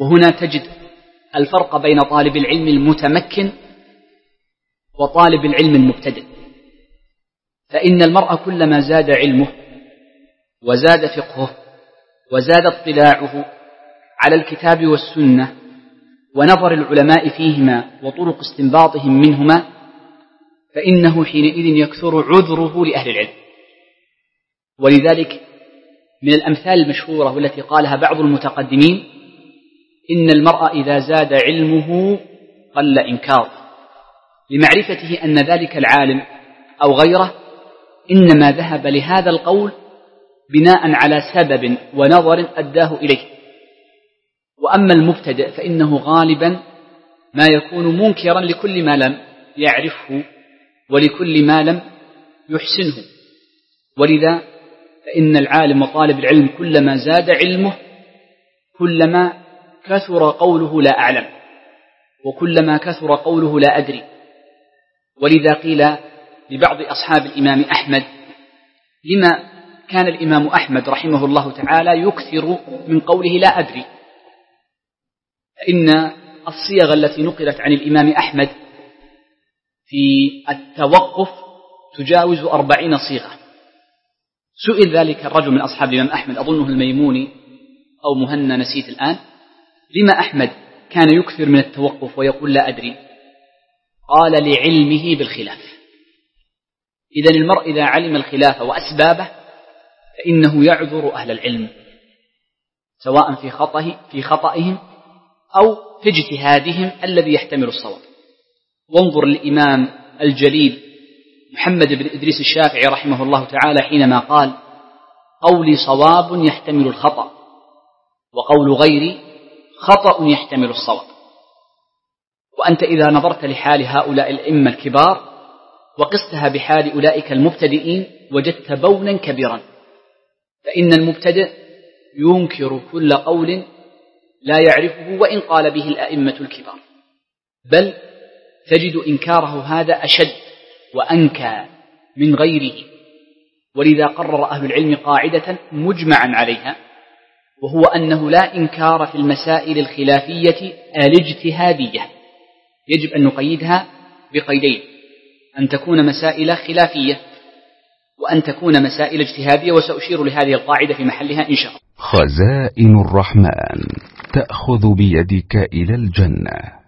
وهنا تجد الفرق بين طالب العلم المتمكن وطالب العلم المبتدئ. فإن المرء كلما زاد علمه وزاد فقهه وزاد اطلاعه على الكتاب والسنة ونظر العلماء فيهما وطرق استنباطهم منهما، فإنه حينئذ يكثر عذره لأهل العلم. ولذلك من الأمثال المشهورة والتي قالها بعض المتقدمين: إن المرء إذا زاد علمه قل إنكاره، لمعرفته أن ذلك العالم أو غيره إنما ذهب لهذا القول بناء على سبب ونظر أداه إليه. وأما المبتدئ فإنه غالبا ما يكون منكرا لكل ما لم يعرفه ولكل ما لم يحسنه. ولذا فإن العالم وطالب العلم كلما زاد علمه كلما كثر قوله لا أعلم، وكلما كثر قوله لا أدري. ولذا قيل لبعض أصحاب الإمام أحمد: لما كان الإمام أحمد رحمه الله تعالى يكثر من قوله لا أدري؟ فإن الصيغ التي نقلت عن الإمام أحمد في التوقف تجاوز 40 صيغة. سئل ذلك الرجل من أصحاب الإمام أحمد، أظنه الميموني أو مهنا نسيت الآن: لما أحمد كان يكثر من التوقف ويقول لا أدري؟ قال: لعلمه بالخلاف. إذن المرء إذا علم الخلاف وأسبابه فإنه يعذر أهل العلم، سواء في خطئهم أو في اجتهادهم الذي يحتمل الصواب. وانظر الإمام الجليل محمد بن إدريس الشافعي رحمه الله تعالى حينما قال: قولي صواب يحتمل الخطأ، وقول غيري خطأ يحتمل الصواب. وأنت إذا نظرت لحال هؤلاء الأئمة الكبار وقستها بحال أولئك المبتدئين وجدت بونا كبيرا. فإن المبتدئ ينكر كل قول لا يعرفه وإن قال به الأئمة الكبار، بل تجد إنكاره هذا أشد وأنكى من غيره. ولذا قرر أهل العلم قاعدة مجمعا عليها، وهو أنه لا إنكار في المسائل الخلافية الاجتهادية. يجب أن نقيدها بقيدين: أن تكون مسائل خلافية، وأن تكون مسائل اجتهادية. وسأشير لهذه القاعدة في محلها إن شاء الله. خزائن الرحمن تأخذ بيدك إلى الجنة.